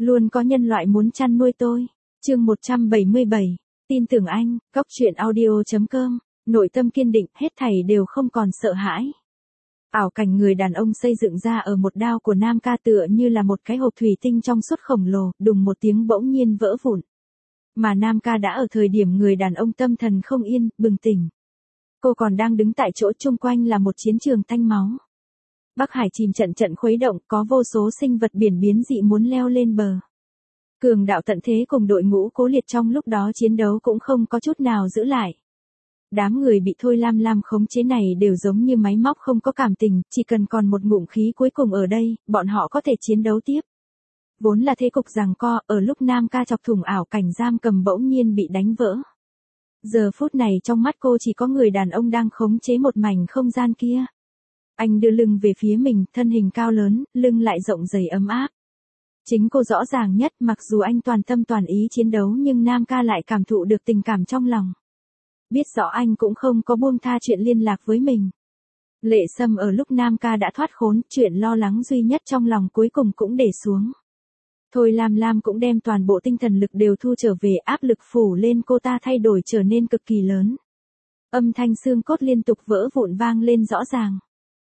Luôn có nhân loại muốn chăn nuôi tôi. Chương 177. Tin tưởng anh, góc truyện audio.com. Nội tâm kiên định, hết thảy đều không còn sợ hãi. Ảo cảnh người đàn ông xây dựng ra ở một đao của Nam Ca tựa như là một cái hộp thủy tinh trong suốt khổng lồ, đùng một tiếng bỗng nhiên vỡ vụn. Mà Nam Ca đã ở thời điểm người đàn ông tâm thần không yên, bừng tỉnh. Cô còn đang đứng tại chỗ, chung quanh là một chiến trường tanh máu. Bắc Hải chìm trận trận khuấy động, có vô số sinh vật biển biến dị muốn leo lên bờ. Cường đạo tận thế cùng đội ngũ cố liệt trong lúc đó chiến đấu cũng không có chút nào giữ lại. Đám người bị Thôi Lam Lam khống chế này đều giống như máy móc không có cảm tình, chỉ cần còn một ngụm khí cuối cùng ở đây, bọn họ có thể chiến đấu tiếp. Vốn là thế cục giằng co, ở lúc Nam Ca chọc thủng ảo cảnh giam cầm bỗng nhiên bị đánh vỡ. Giờ phút này trong mắt cô chỉ có người đàn ông đang khống chế một mảnh không gian kia. Anh đưa lưng về phía mình, thân hình cao lớn, lưng lại rộng dày ấm áp. Chính cô rõ ràng nhất, mặc dù anh toàn tâm toàn ý chiến đấu nhưng Nam Ca lại cảm thụ được tình cảm trong lòng. Biết rõ anh cũng không có buông tha chuyện liên lạc với mình. Lệ Sâm ở lúc Nam Ca đã thoát khốn, chuyện lo lắng duy nhất trong lòng cuối cùng cũng để xuống. Thôi Lam Lam cũng đem toàn bộ tinh thần lực đều thu trở về, áp lực phủ lên cô ta thay đổi trở nên cực kỳ lớn. Âm thanh xương cốt liên tục vỡ vụn vang lên rõ ràng.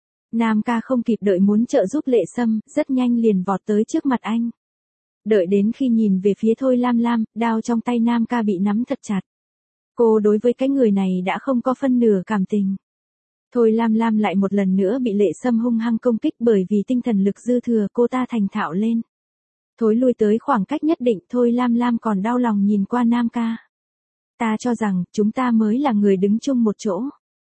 Nam Ca không kịp đợi muốn trợ giúp Lệ Sâm, rất nhanh liền vọt tới trước mặt anh. Đợi đến khi nhìn về phía Thôi Lam Lam, đao trong tay Nam Ca bị nắm thật chặt. Cô đối với cái người này đã không có phân nửa cảm tình. Thôi Lam Lam lại một lần nữa bị Lệ Sâm hung hăng công kích, bởi vì tinh thần lực dư thừa cô ta thành thạo lên. Thối lui tới khoảng cách nhất định, Thôi Lam Lam còn đau lòng nhìn qua Nam Ca. Ta cho rằng, chúng ta mới là người đứng chung một chỗ.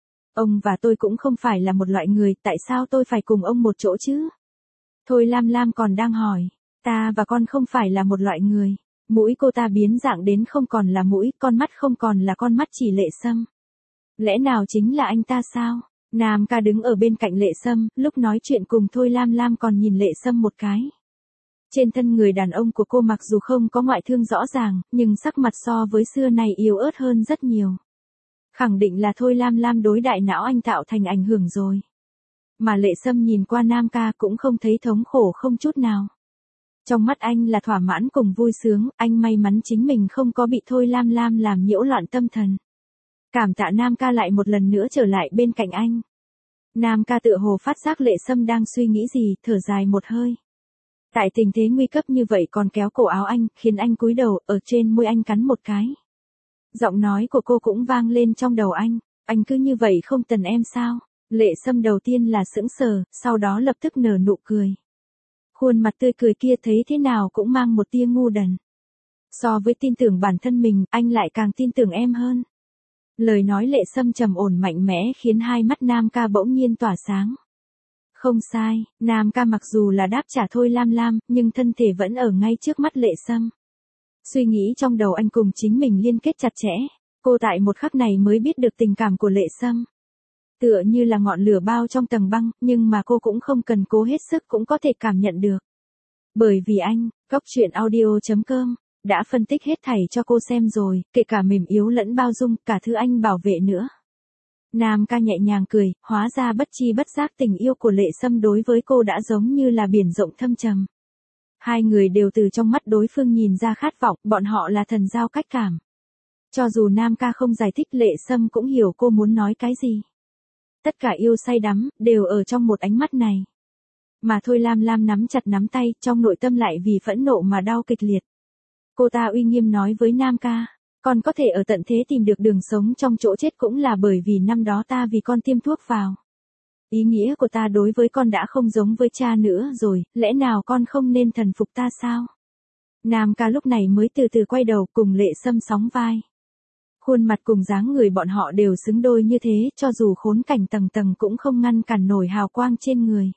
Ông và tôi cũng không phải là một loại người, tại sao tôi phải cùng ông một chỗ chứ? Thôi Lam Lam còn đang hỏi, ta và con không phải là một loại người. Mũi cô ta biến dạng đến không còn là mũi, con mắt không còn là con mắt, chỉ Lệ Sâm. Lẽ nào chính là anh ta sao? Nam Ca đứng ở bên cạnh Lệ Sâm, lúc nói chuyện cùng Thôi Lam Lam còn nhìn Lệ Sâm một cái. Trên thân người đàn ông của cô mặc dù không có ngoại thương rõ ràng, nhưng sắc mặt so với xưa này yếu ớt hơn rất nhiều. Khẳng định là Thôi Lam Lam đối đại não anh tạo thành ảnh hưởng rồi. Mà Lệ Sâm nhìn qua Nam Ca cũng không thấy thống khổ không chút nào. Trong mắt anh là thỏa mãn cùng vui sướng, anh may mắn chính mình không có bị Thôi Lam Lam làm nhiễu loạn tâm thần. Cảm tạ Nam Ca lại một lần nữa trở lại bên cạnh anh. Nam Ca tựa hồ phát giác Lệ Sâm đang suy nghĩ gì, thở dài một hơi. Tại tình thế nguy cấp như vậy còn kéo cổ áo anh, khiến anh cúi đầu, ở trên môi anh cắn một cái. Giọng nói của cô cũng vang lên trong đầu anh cứ như vậy không tần em sao? Lệ Sâm đầu tiên là sững sờ, sau đó lập tức nở nụ cười. Khuôn mặt tươi cười kia thấy thế nào cũng mang một tia ngu đần. So với tin tưởng bản thân mình, anh lại càng tin tưởng em hơn. Lời nói Lệ Sâm trầm ổn mạnh mẽ khiến hai mắt Nam Ca bỗng nhiên tỏa sáng. Không sai, Nam Ca mặc dù là đáp trả Thôi Lam Lam, nhưng thân thể vẫn ở ngay trước mắt Lệ Sâm. Suy nghĩ trong đầu anh cùng chính mình liên kết chặt chẽ, cô tại một khắc này mới biết được tình cảm của Lệ Sâm. Tựa như là ngọn lửa bao trong tầng băng, nhưng mà cô cũng không cần cố hết sức cũng có thể cảm nhận được. Bởi vì anh, góc truyện audio.com, đã phân tích hết thảy cho cô xem rồi, kể cả mềm yếu lẫn bao dung, cả thứ anh bảo vệ nữa. Nam Ca nhẹ nhàng cười, hóa ra bất chi bất giác tình yêu của Lệ Sâm đối với cô đã giống như là biển rộng thâm trầm. Hai người đều từ trong mắt đối phương nhìn ra khát vọng, bọn họ là thần giao cách cảm. Cho dù Nam Ca không giải thích, Lệ Sâm cũng hiểu cô muốn nói cái gì. Tất cả yêu say đắm, đều ở trong một ánh mắt này. Mà Thôi Lam Lam nắm chặt nắm tay, trong nội tâm lại vì phẫn nộ mà đau kịch liệt. Cô ta uy nghiêm nói với Nam Ca, con có thể ở tận thế tìm được đường sống trong chỗ chết cũng là bởi vì năm đó ta vì con tiêm thuốc vào. Ý nghĩa của ta đối với con đã không giống với cha nữa rồi, lẽ nào con không nên thần phục ta sao? Nam Ca lúc này mới từ từ quay đầu cùng Lệ Sâm sóng vai. Khuôn mặt cùng dáng người bọn họ đều xứng đôi như thế, cho dù khốn cảnh tầng tầng cũng không ngăn cản nổi hào quang trên người.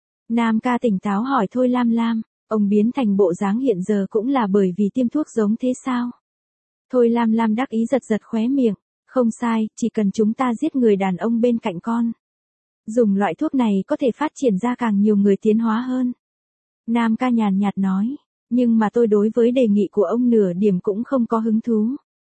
Nam Ca tỉnh táo hỏi Thôi Lam Lam, ông biến thành bộ dáng hiện giờ cũng là bởi vì tiêm thuốc giống thế sao? Thôi Lam Lam đắc ý giật giật khóe miệng, không sai, chỉ cần chúng ta giết người đàn ông bên cạnh con. Dùng loại thuốc này có thể phát triển ra càng nhiều người tiến hóa hơn. Nam Ca nhàn nhạt nói, nhưng mà tôi đối với đề nghị của ông nửa điểm cũng không có hứng thú.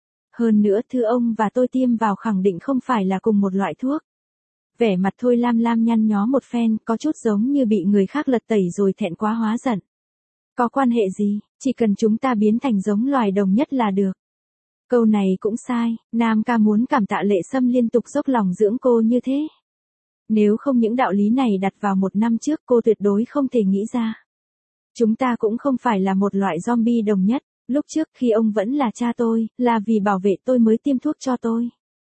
Hơn nữa thứ ông và tôi tiêm vào khẳng định không phải là cùng một loại thuốc. Vẻ mặt Thôi Lam Lam nhăn nhó một phen, có chút giống như bị người khác lật tẩy rồi thẹn quá hóa giận. Có quan hệ gì? Chỉ cần chúng ta biến thành giống loài đồng nhất là được. Câu này cũng sai, Nam ca muốn cảm tạ Lệ Sâm liên tục dốc lòng dưỡng cô như thế. Nếu không những đạo lý này đặt vào 1 năm trước cô tuyệt đối không thể nghĩ ra. Chúng ta cũng không phải là một loại zombie đồng nhất, lúc trước khi ông vẫn là cha tôi, là vì bảo vệ tôi mới tiêm thuốc cho tôi.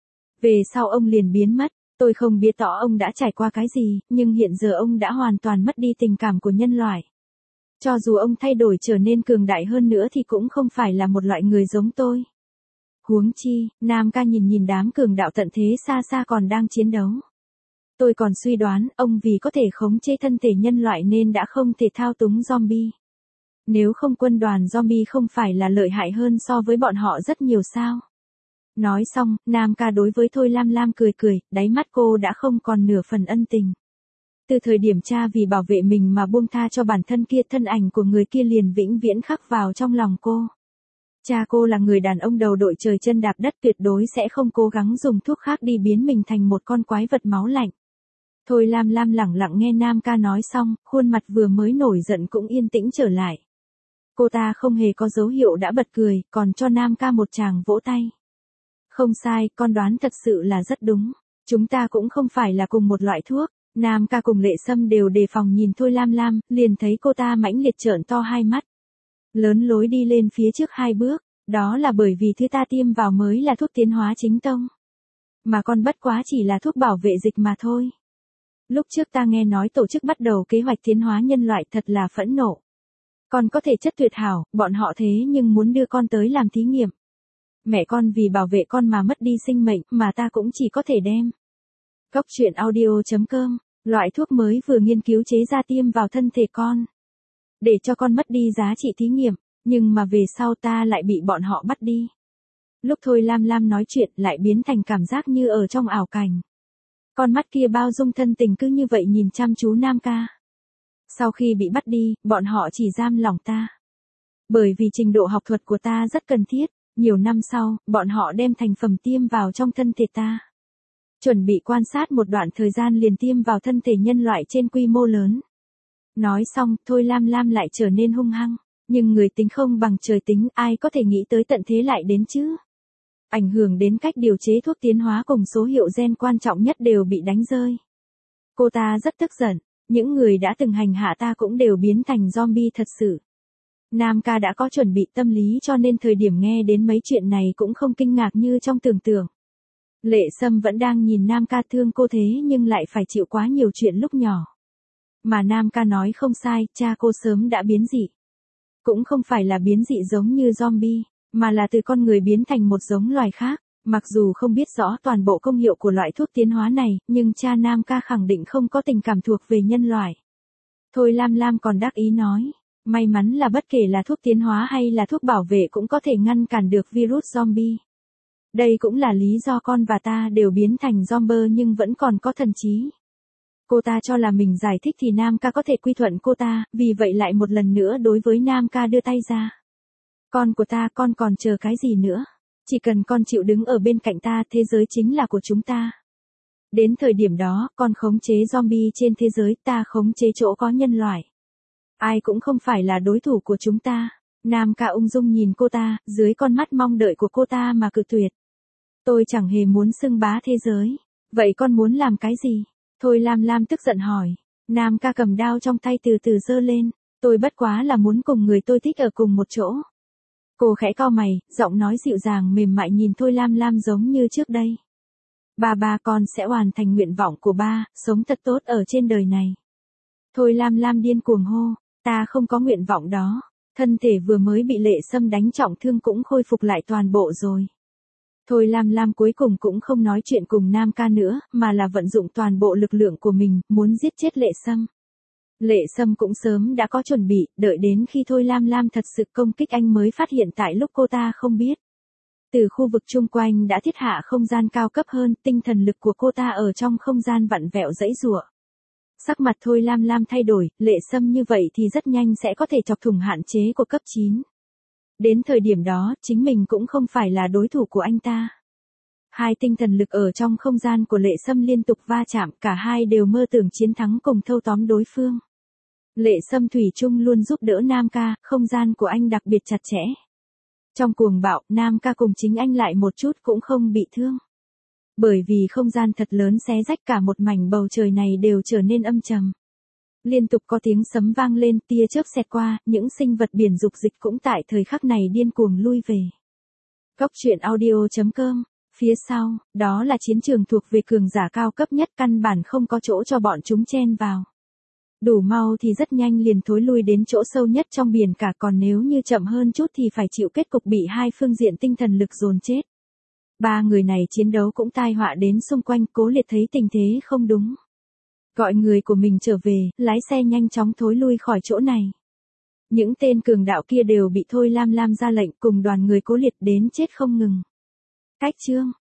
Về sau ông liền biến mất, tôi không biết rõ ông đã trải qua cái gì, nhưng hiện giờ ông đã hoàn toàn mất đi tình cảm của nhân loại. Cho dù ông thay đổi trở nên cường đại hơn nữa thì cũng không phải là một loại người giống tôi. Huống chi, Nam ca nhìn đám cường đạo tận thế xa xa còn đang chiến đấu. Tôi còn suy đoán, ông vì có thể khống chế thân thể nhân loại nên đã không thể thao túng zombie. Nếu không quân đoàn zombie không phải là lợi hại hơn so với bọn họ rất nhiều sao? Nói xong, Nam ca đối với Thôi Lam Lam cười cười, đáy mắt cô đã không còn nửa phần ân tình. Từ thời điểm cha vì bảo vệ mình mà buông tha cho bản thân kia, thân ảnh của người kia liền vĩnh viễn khắc vào trong lòng cô. Cha cô là người đàn ông đầu đội trời chân đạp đất, tuyệt đối sẽ không cố gắng dùng thuốc khác đi biến mình thành một con quái vật máu lạnh. Thôi Lam Lam lẳng lặng nghe Nam ca nói xong, khuôn mặt vừa mới nổi giận cũng yên tĩnh trở lại. Cô ta không hề có dấu hiệu đã bật cười, còn cho Nam ca một tràng vỗ tay. Không sai, con đoán thật sự là rất đúng. Chúng ta cũng không phải là cùng một loại thuốc. Nam ca cùng Lệ Sâm đều đề phòng nhìn Thôi Lam Lam, liền thấy cô ta mãnh liệt trợn to hai mắt. Lớn lối đi lên phía trước 2 bước, đó là bởi vì thứ ta tiêm vào mới là thuốc tiến hóa chính tông. Mà con bất quá chỉ là thuốc bảo vệ dịch mà thôi. Lúc trước ta nghe nói tổ chức bắt đầu kế hoạch tiến hóa nhân loại, thật là phẫn nộ. Con có thể chất tuyệt hảo, bọn họ thế nhưng muốn đưa con tới làm thí nghiệm. Mẹ con vì bảo vệ con mà mất đi sinh mệnh, mà ta cũng chỉ có thể đem. Góc truyện audio.com, loại thuốc mới vừa nghiên cứu chế ra tiêm vào thân thể con. Để cho con mất đi giá trị thí nghiệm, nhưng mà về sau ta lại bị bọn họ bắt đi. Lúc Thôi Lam Lam nói chuyện lại biến thành cảm giác như ở trong ảo cảnh. Con mắt kia bao dung thân tình cứ như vậy nhìn chăm chú Nam ca. Sau khi bị bắt đi, bọn họ chỉ giam lỏng ta. Bởi vì trình độ học thuật của ta rất cần thiết, nhiều năm sau, bọn họ đem thành phẩm tiêm vào trong thân thể ta. Chuẩn bị quan sát một đoạn thời gian liền tiêm vào thân thể nhân loại trên quy mô lớn. Nói xong, Thôi Lam Lam lại trở nên hung hăng. Nhưng người tính không bằng trời tính, ai có thể nghĩ tới tận thế lại đến chứ? Ảnh hưởng đến cách điều chế thuốc tiến hóa cùng số hiệu gen quan trọng nhất đều bị đánh rơi. Cô ta rất tức giận, những người đã từng hành hạ ta cũng đều biến thành zombie thật sự. Nam ca đã có chuẩn bị tâm lý cho nên thời điểm nghe đến mấy chuyện này cũng không kinh ngạc như trong tưởng tượng. Lệ Sâm vẫn đang nhìn Nam ca thương cô thế nhưng lại phải chịu quá nhiều chuyện lúc nhỏ. Mà Nam ca nói không sai, cha cô sớm đã biến dị. Cũng không phải là biến dị giống như zombie, mà là từ con người biến thành một giống loài khác. Mặc dù không biết rõ toàn bộ công hiệu của loại thuốc tiến hóa này, nhưng cha Nam ca khẳng định không có tình cảm thuộc về nhân loại. Thôi Lam Lam còn đắc ý nói, may mắn là bất kể là thuốc tiến hóa hay là thuốc bảo vệ cũng có thể ngăn cản được virus zombie. Đây cũng là lý do con và ta đều biến thành zombie nhưng vẫn còn có thần trí. Cô ta cho là mình giải thích thì Nam ca có thể quy thuận cô ta, vì vậy lại một lần nữa đối với Nam ca đưa tay ra. Con của ta, con còn chờ cái gì nữa? Chỉ cần con chịu đứng ở bên cạnh ta, thế giới chính là của chúng ta. Đến thời điểm đó, con khống chế zombie trên thế giới, ta khống chế chỗ có nhân loại. Ai cũng không phải là đối thủ của chúng ta. Nam ca ung dung nhìn cô ta, dưới con mắt mong đợi của cô ta mà cự tuyệt. Tôi chẳng hề muốn xưng bá thế giới. Vậy con muốn làm cái gì? Thôi Lam Lam tức giận hỏi. Nam ca cầm đao trong tay từ từ giơ lên. Tôi bất quá là muốn cùng người tôi thích ở cùng một chỗ. Cô khẽ cau mày, giọng nói dịu dàng mềm mại nhìn Thôi Lam Lam giống như trước đây. Ba con sẽ hoàn thành nguyện vọng của ba, sống thật tốt ở trên đời này. Thôi Lam Lam điên cuồng hô, ta không có nguyện vọng đó. Thân thể vừa mới bị Lệ Sâm đánh trọng thương cũng khôi phục lại toàn bộ rồi. Thôi Lam Lam cuối cùng cũng không nói chuyện cùng Nam ca nữa, mà là vận dụng toàn bộ lực lượng của mình, muốn giết chết Lệ Sâm. Lệ Sâm cũng sớm đã có chuẩn bị, đợi đến khi Thôi Lam Lam thật sự công kích anh mới phát hiện tại lúc cô ta không biết. Từ khu vực chung quanh đã thiết hạ không gian cao cấp hơn, tinh thần lực của cô ta ở trong không gian vặn vẹo giãy giụa. Sắc mặt Thôi Lam Lam thay đổi, Lệ Sâm như vậy thì rất nhanh sẽ có thể chọc thủng hạn chế của cấp 9. Đến thời điểm đó, chính mình cũng không phải là đối thủ của anh ta. Hai tinh thần lực ở trong không gian của Lệ Sâm liên tục va chạm, cả hai đều mơ tưởng chiến thắng cùng thâu tóm đối phương. Lệ Sâm thủy chung luôn giúp đỡ Nam ca, không gian của anh đặc biệt chặt chẽ. Trong cuồng bạo, Nam ca cùng chính anh lại một chút cũng không bị thương. Bởi vì không gian thật lớn xé rách cả một mảnh bầu trời này đều trở nên âm trầm. Liên tục có tiếng sấm vang lên, tia chớp xẹt qua, những sinh vật biển dục dịch cũng tại thời khắc này điên cuồng lui về. Góc truyện audio.com. Phía sau, đó là chiến trường thuộc về cường giả cao cấp nhất, căn bản không có chỗ cho bọn chúng chen vào. Đủ mau thì rất nhanh liền thối lui đến chỗ sâu nhất trong biển cả, còn nếu như chậm hơn chút thì phải chịu kết cục bị hai phương diện tinh thần lực dồn chết. Ba người này chiến đấu cũng tai họa đến xung quanh, Cố Liệt thấy tình thế không đúng. Gọi người của mình trở về, lái xe nhanh chóng thối lui khỏi chỗ này. Những tên cường đạo kia đều bị Thôi Lam Lam ra lệnh cùng đoàn người Cố Liệt đến chết không ngừng. Cách chương